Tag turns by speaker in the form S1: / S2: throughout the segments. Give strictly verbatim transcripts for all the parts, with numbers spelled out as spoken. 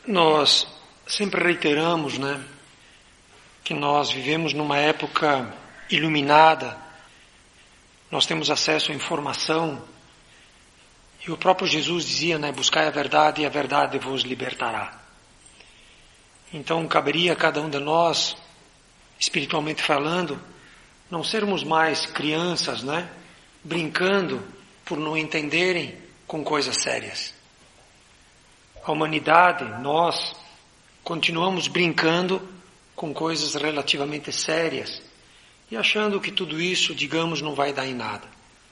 S1: Nós sempre reiteramos, né, que nós vivemos numa época iluminada, nós temos acesso à informação, e o próprio Jesus dizia, né, buscai a verdade e a verdade vos libertará. Então caberia a cada um de nós, espiritualmente falando, não sermos mais crianças, né, brincando por não entenderem com coisas sérias. A humanidade, nós, continuamos brincando com coisas relativamente sérias e achando que tudo isso, digamos, não vai dar em nada.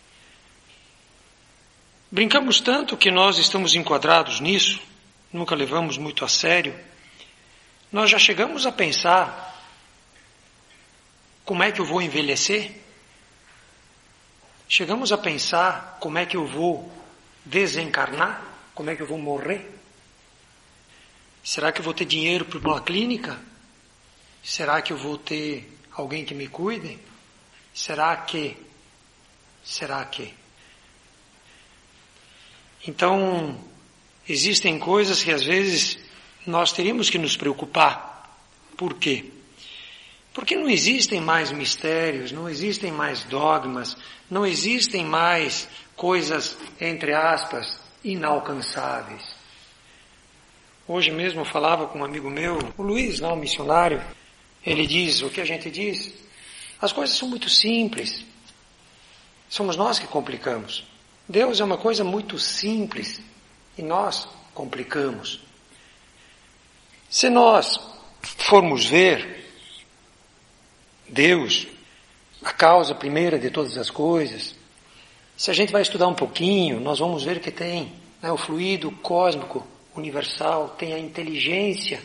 S1: Brincamos tanto que nós estamos enquadrados nisso, nunca levamos muito a sério. Nós já chegamos a pensar como é que eu vou envelhecer? Chegamos a pensar como é que eu vou desencarnar? Como é que eu vou morrer? Será que eu vou ter dinheiro para uma clínica? Será que eu vou ter alguém que me cuide? Será que? Será que? Então, existem coisas que às vezes nós teríamos que nos preocupar. Por quê? Porque não existem mais mistérios, não existem mais dogmas, não existem mais coisas, entre aspas, inalcançáveis. Hoje mesmo eu falava com um amigo meu, o Luiz, lá, um missionário, ele diz, o que a gente diz? As coisas são muito simples. Somos nós que complicamos. Deus é uma coisa muito simples e nós complicamos. Se nós formos ver Deus, a causa primeira de todas as coisas, se a gente vai estudar um pouquinho, nós vamos ver que tem, né, o fluido cósmico universal, tem a inteligência.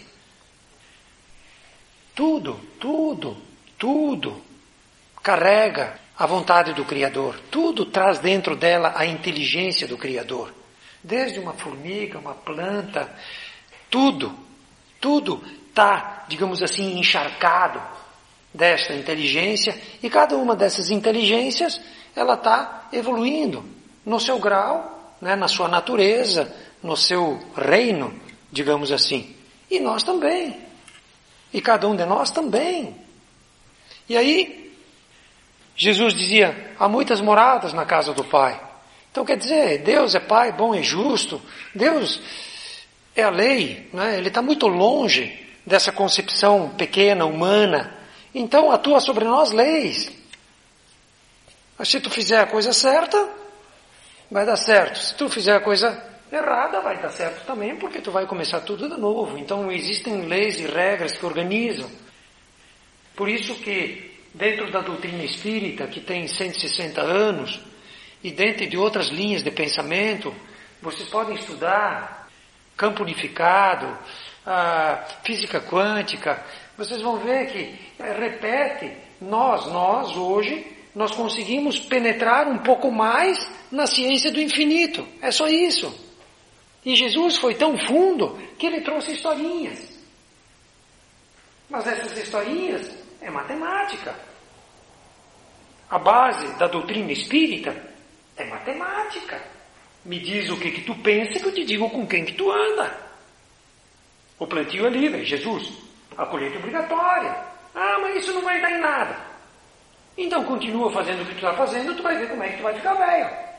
S1: Tudo, tudo, tudo carrega a vontade do Criador. Tudo traz dentro dela a inteligência do Criador. Desde uma formiga, uma planta, tudo, tudo está, digamos assim, encharcado desta inteligência, e cada uma dessas inteligências, ela está evoluindo no seu grau, né, na sua natureza, no seu reino, digamos assim. E nós também. E cada um de nós também. E aí, Jesus dizia, há muitas moradas na casa do Pai. Então quer dizer, Deus é Pai bom e justo, Deus é a lei, né? Ele está muito longe dessa concepção pequena, humana. Então atua sobre nós leis. Mas se tu fizer a coisa certa, vai dar certo. Se tu fizer a coisa errada, vai dar certo também, porque tu vai começar tudo de novo. Então existem leis e regras que organizam. Por isso que dentro da doutrina espírita, que tem cento e sessenta anos, e dentro de outras linhas de pensamento, vocês podem estudar campo unificado, a física quântica, vocês vão ver que repete, nós, nós hoje, nós conseguimos penetrar um pouco mais na ciência do infinito. É só isso. E Jesus foi tão fundo que ele trouxe historinhas. Mas essas historinhas é matemática. A base da doutrina espírita é matemática. Me diz o que que tu pensa que eu te digo com quem que tu anda. O plantio é livre, Jesus. A colheita é obrigatória. Ah, mas isso não vai dar em nada. Então continua fazendo o que tu está fazendo, tu vai ver como é que tu vai ficar velho.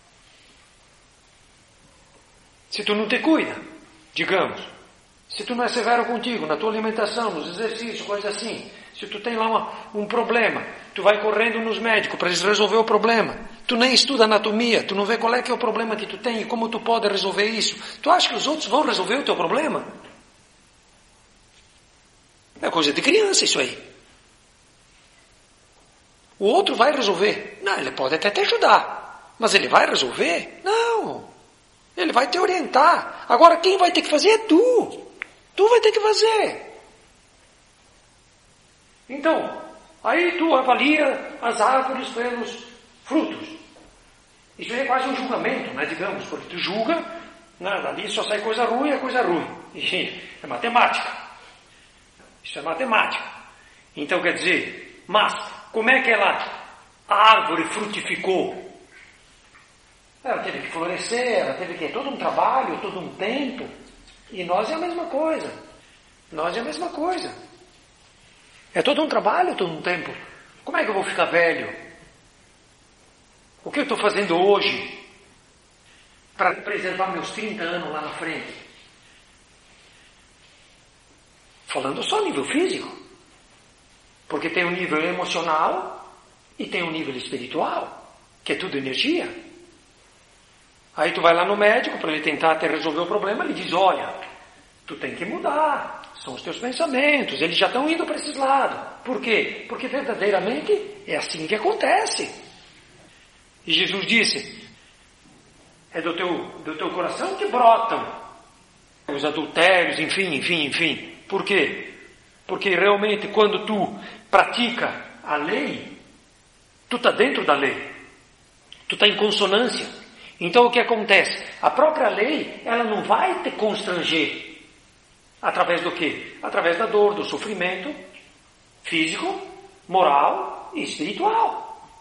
S1: Se tu não te cuida, digamos, se tu não é severo contigo, na tua alimentação, nos exercícios, coisa assim, se tu tem lá uma, um problema, tu vai correndo nos médicos para eles resolver o problema, tu nem estuda anatomia, tu não vê qual é que é o problema que tu tem e como tu pode resolver isso, tu acha que os outros vão resolver o teu problema? É coisa de criança isso aí. O outro vai resolver. Não, ele pode até te ajudar, mas ele vai resolver? Não. Ele vai te orientar. Agora quem vai ter que fazer é tu. Tu vai ter que fazer. Então, aí tu avalia as árvores pelos frutos. Isso é quase um julgamento, né, digamos, porque tu julga, né, ali só sai coisa ruim, é coisa ruim. E é matemática. Isso é matemática. Então quer dizer, mas como é que ela, a árvore frutificou? Ela teve que florescer, ela teve que ter todo um trabalho, todo um tempo. E nós é a mesma coisa. Nós é a mesma coisa. É todo um trabalho, todo um tempo. Como é que eu vou ficar velho? O que eu estou fazendo hoje para preservar meus trinta anos lá na frente? Falando só a nível físico. Porque tem o nível emocional e tem o nível espiritual, que é tudo energia. Aí tu vai lá no médico para ele tentar até resolver o problema, ele diz, olha, tu tem que mudar, são os teus pensamentos, eles já estão indo para esses lados. Por quê? Porque verdadeiramente é assim que acontece. E Jesus disse, é do teu, do teu coração que brotam os adultérios, enfim, enfim, enfim. Por quê? Porque realmente quando tu pratica a lei, tu está dentro da lei, tu está em consonância. Então o que acontece? A própria lei, ela não vai te constranger. Através do quê? Através da dor, do sofrimento físico, moral e espiritual.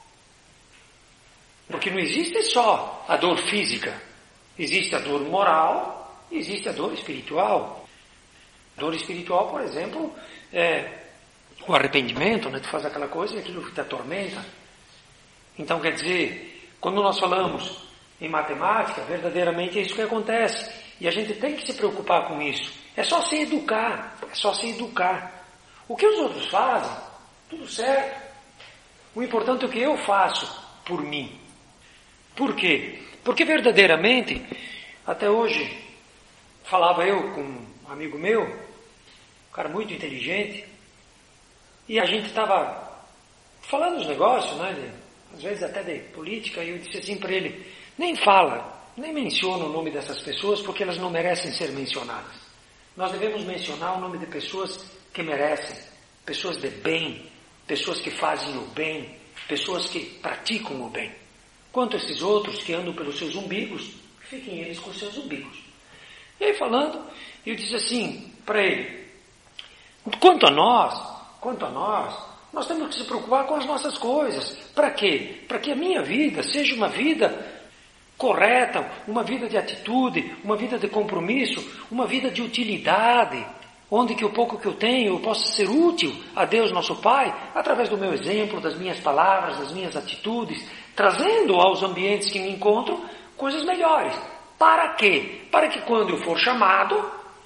S1: Porque não existe só a dor física. Existe a dor moral e existe a dor espiritual. A dor espiritual, por exemplo, é o arrependimento, né? Tu faz aquela coisa e aquilo te atormenta. Então, quer dizer, quando nós falamos em matemática, verdadeiramente é isso que acontece. E a gente tem que se preocupar com isso. É só se educar. É só se educar. O que os outros fazem, tudo certo. O importante é o que eu faço por mim. Por quê? Porque verdadeiramente, até hoje, falava eu com um amigo meu, um cara muito inteligente, e a gente estava falando dos negócios, né, de, às vezes até de política, e eu disse assim para ele, nem fala, nem menciona o nome dessas pessoas, porque elas não merecem ser mencionadas. Nós devemos mencionar o nome de pessoas que merecem, pessoas de bem, pessoas que fazem o bem, pessoas que praticam o bem. Quanto a esses outros que andam pelos seus umbigos, fiquem eles com seus umbigos. E aí falando, eu disse assim para ele, quanto a nós, quanto a nós, nós temos que se preocupar com as nossas coisas. Para quê? Para que a minha vida seja uma vida correta, uma vida de atitude, uma vida de compromisso, uma vida de utilidade, onde que o pouco que eu tenho eu possa ser útil a Deus nosso Pai, através do meu exemplo, das minhas palavras, das minhas atitudes, trazendo aos ambientes que me encontro coisas melhores. Para quê? Para que quando eu for chamado,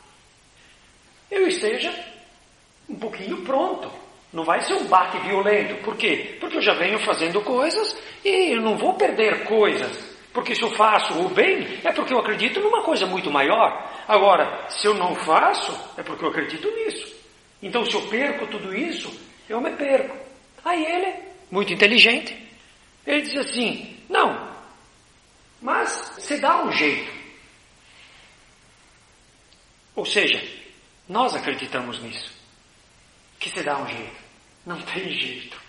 S1: eu esteja um pouquinho pronto. Não vai ser um bate violento. Por quê? Porque eu já venho fazendo coisas e eu não vou perder coisas. Porque se eu faço o bem, é porque eu acredito numa coisa muito maior. Agora, se eu não faço, é porque eu acredito nisso. Então, se eu perco tudo isso, eu me perco. Aí ele, muito inteligente, ele diz assim, não, mas você dá um jeito. Ou seja, nós acreditamos nisso, que você dá um jeito. Não tem jeito.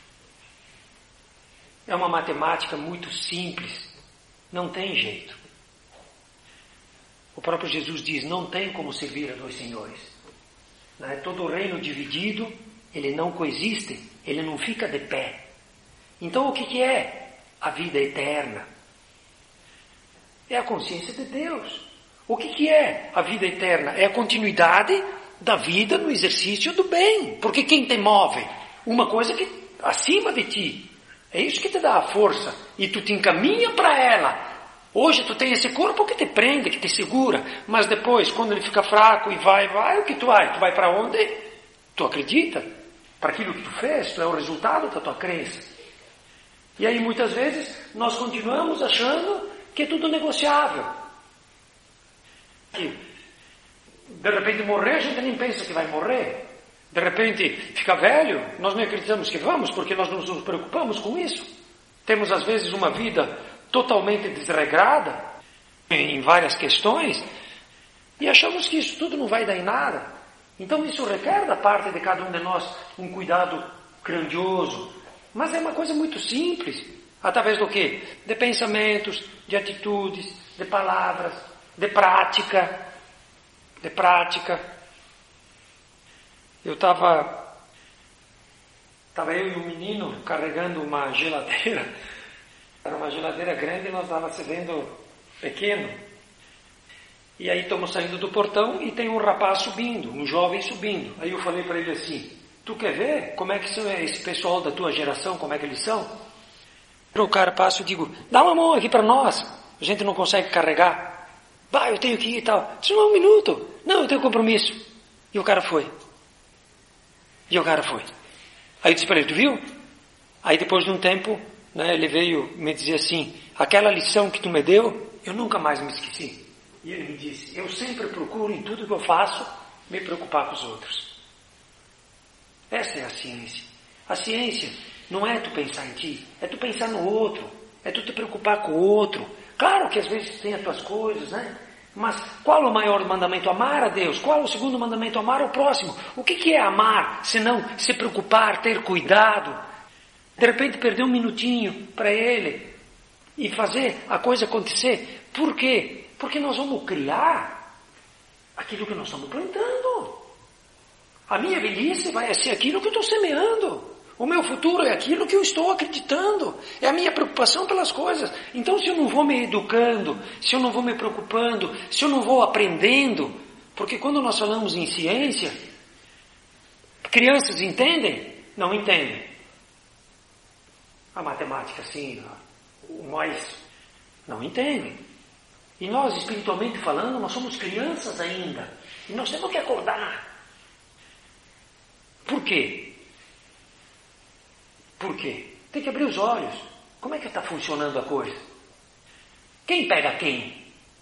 S1: É uma matemática muito simples. Não tem jeito. O próprio Jesus diz, não tem como servir a dois senhores. Não é? Todo reino dividido, ele não coexiste, ele não fica de pé. Então o que, que é a vida eterna? É a consciência de Deus. O que, que é a vida eterna? É a continuidade da vida no exercício do bem. Porque quem te move? Uma coisa que acima de ti. É isso que te dá a força. E tu te encaminha para ela. Hoje tu tem esse corpo que te prende, que te segura. Mas depois, quando ele fica fraco e vai, vai, o que tu vai? Tu vai para onde? Tu acredita? Para aquilo que tu fez, tu é o resultado da tua crença. E aí muitas vezes nós continuamos achando que é tudo negociável. Que de repente morrer, a gente nem pensa que vai morrer. De repente fica velho, nós nem acreditamos que vamos, porque nós não nos preocupamos com isso. Temos às vezes uma vida totalmente desregrada em várias questões e achamos que isso tudo não vai dar em nada. Então isso requer da parte de cada um de nós um cuidado grandioso. Mas é uma coisa muito simples. Através do quê? De pensamentos, de atitudes, de palavras, de prática. De prática. Eu estava... Estava eu e um menino carregando uma geladeira. Era uma geladeira grande e nós estávamos cedendo pequeno. E aí estamos saindo do portão e tem um rapaz subindo, um jovem subindo. Aí eu falei para ele assim, tu quer ver como é que são esse pessoal da tua geração, como é que eles são? O cara passa e digo, dá uma mão aqui para nós, a gente não consegue carregar. Vai, eu tenho que ir e tal. Diz, não, um minuto. Não, eu tenho compromisso. E o cara foi. E o cara foi. Aí eu disse para ele, tu viu? Aí depois de um tempo, né, ele veio me dizer assim, aquela lição que tu me deu, eu nunca mais me esqueci. E ele me disse, eu sempre procuro em tudo que eu faço, me preocupar com os outros. Essa é a ciência. A ciência não é tu pensar em ti, é tu pensar no outro, é tu te preocupar com o outro. Claro que às vezes tem as tuas coisas, né? Mas qual é o maior mandamento? Amar a Deus. Qual é o segundo mandamento? Amar ao próximo. O que, que é amar, senão se preocupar, ter cuidado? De repente perder um minutinho para ele e fazer a coisa acontecer. Por quê? Porque nós vamos criar aquilo que nós estamos plantando. A minha velhice vai ser aquilo que eu estou semeando. O meu futuro é aquilo que eu estou acreditando. É a minha preocupação pelas coisas. Então, se eu não vou me educando, se eu não vou me preocupando, se eu não vou aprendendo, porque quando nós falamos em ciência, crianças entendem? Não entendem. A matemática, sim, o mais, não entendem. E nós, espiritualmente falando, nós somos crianças ainda. E nós temos que acordar. Por quê? Por quê? Tem que abrir os olhos. Como é que está funcionando a coisa? Quem pega quem?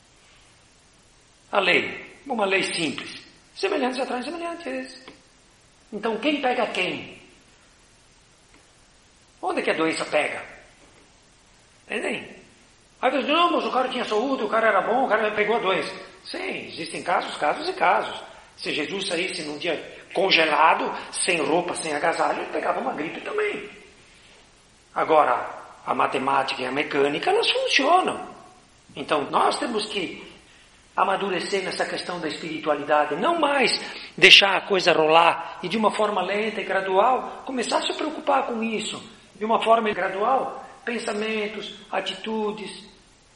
S1: A lei. Uma lei simples. Semelhantes atraem semelhantes. Então, quem pega quem? Onde é que a doença pega? Entendem? Aí você diz, não, mas o cara tinha saúde, o cara era bom, o cara pegou a doença. Sim, existem casos, casos e casos. Se Jesus saísse num dia congelado, sem roupa, sem agasalho, ele pegava uma gripe também. Agora, a matemática e a mecânica, elas funcionam. Então, nós temos que amadurecer nessa questão da espiritualidade. Não mais deixar a coisa rolar e de uma forma lenta e gradual, começar a se preocupar com isso. De uma forma gradual, pensamentos, atitudes.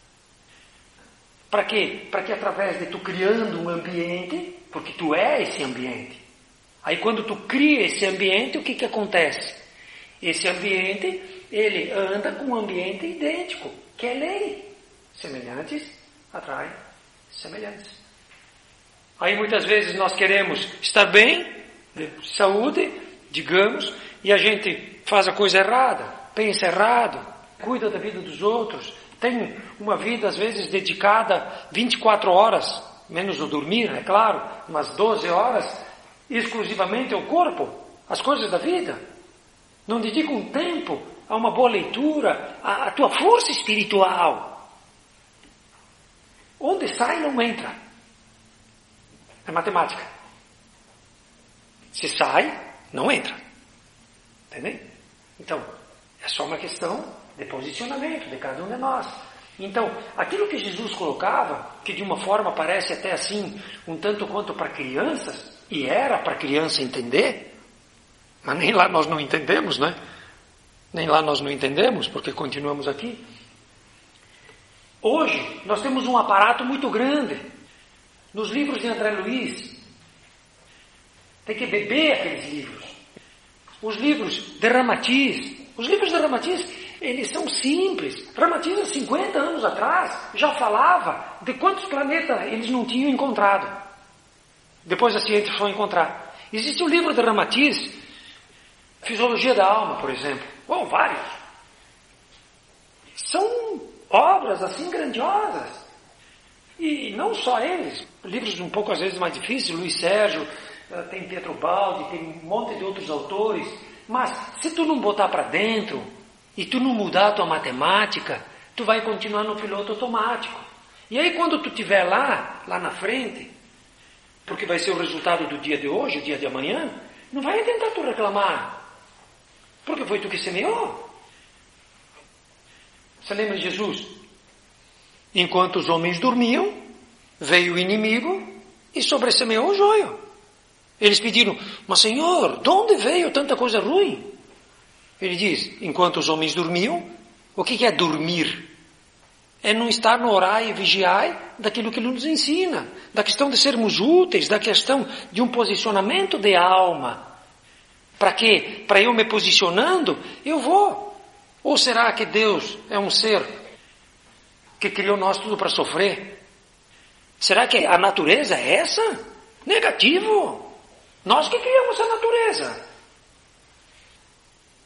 S1: Para quê? Para que através de tu criando um ambiente, porque tu é esse ambiente. Aí quando tu cria esse ambiente, o que que acontece? Esse ambiente, ele anda com um ambiente idêntico, que é lei. Semelhantes atraem semelhantes. Aí muitas vezes nós queremos estar bem, de saúde, digamos, e a gente faz a coisa errada, pensa errado, cuida da vida dos outros, tem uma vida às vezes dedicada vinte e quatro horas, menos o dormir, é claro, umas doze horas, exclusivamente ao corpo, às coisas da vida. Não dedica um tempo a uma boa leitura, a, a tua força espiritual. Onde sai, não entra. É matemática. Se sai, não entra. Entendeu? Então, é só uma questão de posicionamento de cada um de nós. Então, aquilo que Jesus colocava, que de uma forma parece até assim, um tanto quanto para crianças, e era para criança entender, mas nem lá nós não entendemos, né? Nem lá nós não entendemos, porque continuamos aqui. Hoje, nós temos um aparato muito grande. Nos livros de André Luiz, tem que beber aqueles livros. Os livros de Ramatiz, os livros de Ramatiz, eles são simples. Ramatiz, há cinquenta anos atrás, já falava de quantos planetas eles não tinham encontrado. Depois a ciência foi encontrar. Existe o livro de Ramatiz, Fisiologia da Alma, por exemplo. Bom, vários. São obras assim grandiosas. E não só eles, livros um pouco às vezes mais difíceis, Luiz Sérgio, tem Pietro Baldi, tem um monte de outros autores. Mas se tu não botar para dentro e tu não mudar a tua matemática, tu vai continuar no piloto automático. E aí quando tu estiver lá, lá na frente, porque vai ser o resultado do dia de hoje, o dia de amanhã, não vai tentar tu reclamar. Porque foi tu que semeou. Você lembra de Jesus? Enquanto os homens dormiam, veio o inimigo e sobressemeou o joio. Eles pediram, mas Senhor, de onde veio tanta coisa ruim? Ele diz, enquanto os homens dormiam, o que é dormir? É não estar no orai e vigiai daquilo que ele nos ensina, da questão de sermos úteis, da questão de um posicionamento de alma. Para quê? Para eu me posicionando, eu vou. Ou será que Deus é um ser que criou nós tudo para sofrer? Será que a natureza é essa? Negativo. Nós que criamos a natureza.